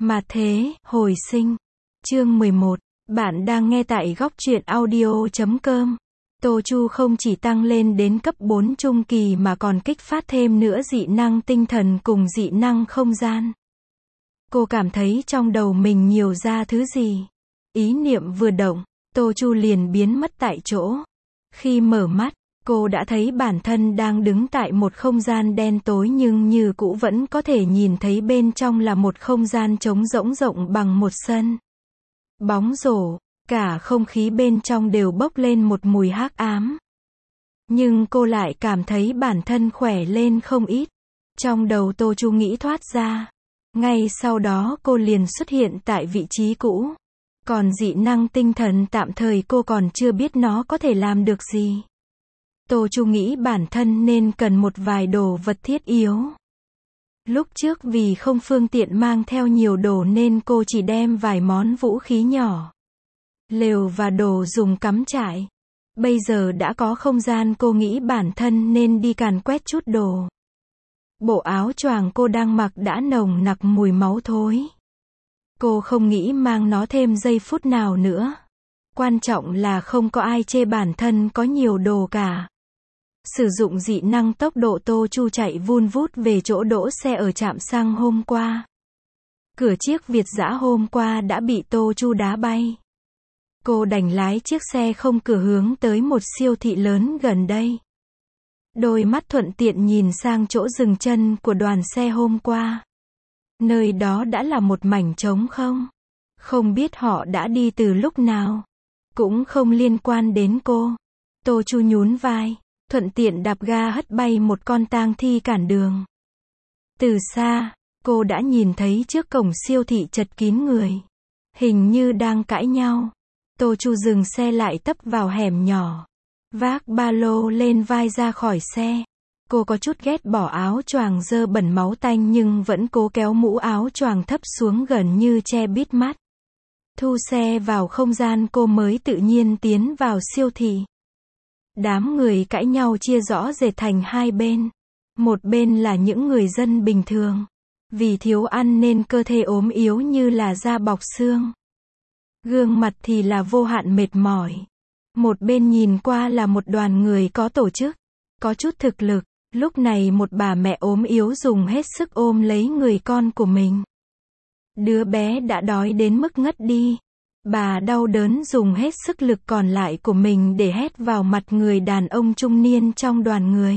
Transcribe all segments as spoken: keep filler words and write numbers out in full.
Mà thế, hồi sinh. Chương mười một. Bạn đang nghe tại góc truyện audio chấm com. Tô Chu không chỉ tăng lên đến cấp bốn trung kỳ mà còn kích phát thêm nữa dị năng tinh thần cùng dị năng không gian. Cô cảm thấy trong đầu mình nhiều ra thứ gì. Ý niệm vừa động, Tô Chu liền biến mất tại chỗ. Khi mở mắt, cô đã thấy bản thân đang đứng tại một không gian đen tối nhưng như cũ vẫn có thể nhìn thấy bên trong là một không gian trống rỗng rộng bằng một sân. Bóng rổ, cả không khí bên trong đều bốc lên một mùi hắc ám. Nhưng cô lại cảm thấy bản thân khỏe lên không ít. Trong đầu Tô Chu nghĩ thoát ra. Ngay sau đó cô liền xuất hiện tại vị trí cũ. Còn dị năng tinh thần tạm thời cô còn chưa biết nó có thể làm được gì. Tô Chu nghĩ bản thân nên cần một vài đồ vật thiết yếu. Lúc trước vì không phương tiện mang theo nhiều đồ nên cô chỉ đem vài món vũ khí nhỏ, lều và đồ dùng cắm trại. Bây giờ đã có không gian cô nghĩ bản thân nên đi càn quét chút đồ. Bộ áo choàng cô đang mặc đã nồng nặc mùi máu thối. Cô không nghĩ mang nó thêm giây phút nào nữa. Quan trọng là không có ai chê bản thân có nhiều đồ cả. Sử dụng dị năng tốc độ, Tô Chu chạy vun vút về chỗ đỗ xe ở trạm xăng hôm qua. Cửa chiếc Việt dã hôm qua đã bị Tô Chu đá bay. Cô đành lái chiếc xe không cửa hướng tới một siêu thị lớn gần đây. Đôi mắt thuận tiện nhìn sang chỗ dừng chân của đoàn xe hôm qua. Nơi đó đã là một mảnh trống không. Không biết họ đã đi từ lúc nào. Cũng không liên quan đến cô. Tô Chu nhún vai, thuận tiện đạp ga hất bay một con tang thi cản đường. Từ xa, cô đã nhìn thấy trước cổng siêu thị chật kín người. Hình như đang cãi nhau. Tô Chu dừng xe lại tấp vào hẻm nhỏ. Vác ba lô lên vai ra khỏi xe. Cô có chút ghét bỏ áo choàng dơ bẩn máu tanh nhưng vẫn cố kéo mũ áo choàng thấp xuống gần như che bít mắt. Thu xe vào không gian cô mới tự nhiên tiến vào siêu thị. Đám người cãi nhau chia rõ rệt thành hai bên. Một bên là những người dân bình thường. Vì thiếu ăn nên cơ thể ốm yếu như là da bọc xương. Gương mặt thì là vô hạn mệt mỏi. Một bên nhìn qua là một đoàn người có tổ chức, có chút thực lực. Lúc này một bà mẹ ốm yếu dùng hết sức ôm lấy người con của mình. Đứa bé đã đói đến mức ngất đi. Bà đau đớn dùng hết sức lực còn lại của mình để hét vào mặt người đàn ông trung niên trong đoàn người.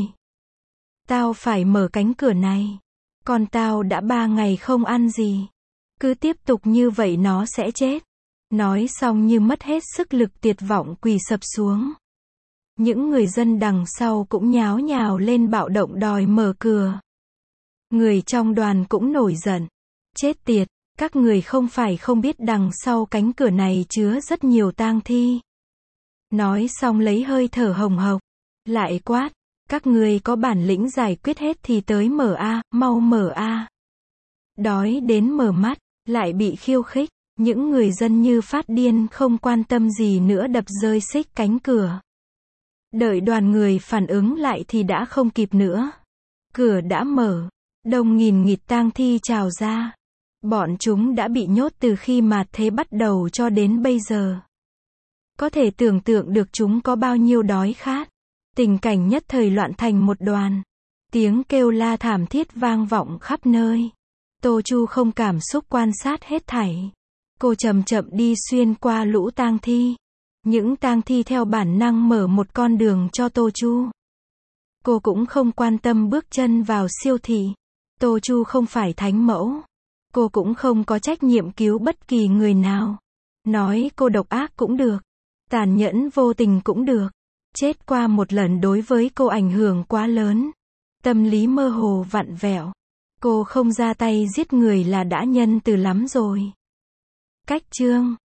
Tao phải mở cánh cửa này. Con tao đã ba ngày không ăn gì. Cứ tiếp tục như vậy nó sẽ chết. Nói xong như mất hết sức lực tuyệt vọng quỳ sập xuống. Những người dân đằng sau cũng nháo nhào lên bạo động đòi mở cửa. Người trong đoàn cũng nổi giận. Chết tiệt, các người không phải không biết đằng sau cánh cửa này chứa rất nhiều tang thi. Nói xong lấy hơi thở hồng hộc. Lại quát, các người có bản lĩnh giải quyết hết thì tới mở a, mau mở a. Đói đến mở mắt, lại bị khiêu khích. Những người dân như phát điên không quan tâm gì nữa đập rơi xích cánh cửa. Đợi đoàn người phản ứng lại thì đã không kịp nữa. Cửa đã mở. Đông nghìn nghịt tang thi trào ra. Bọn chúng đã bị nhốt từ khi mạt thế bắt đầu cho đến bây giờ. Có thể tưởng tượng được chúng có bao nhiêu đói khát. Tình cảnh nhất thời loạn thành một đoàn. Tiếng kêu la thảm thiết vang vọng khắp nơi. Tô Chu không cảm xúc quan sát hết thảy. Cô chậm chậm đi xuyên qua lũ tang thi. Những tang thi theo bản năng mở một con đường cho Tô Chu. Cô cũng không quan tâm bước chân vào siêu thị. Tô Chu không phải thánh mẫu. Cô cũng không có trách nhiệm cứu bất kỳ người nào. Nói cô độc ác cũng được. Tàn nhẫn vô tình cũng được. Chết qua một lần đối với cô ảnh hưởng quá lớn. Tâm lý mơ hồ vặn vẹo. Cô không ra tay giết người là đã nhân từ lắm rồi. Cách chương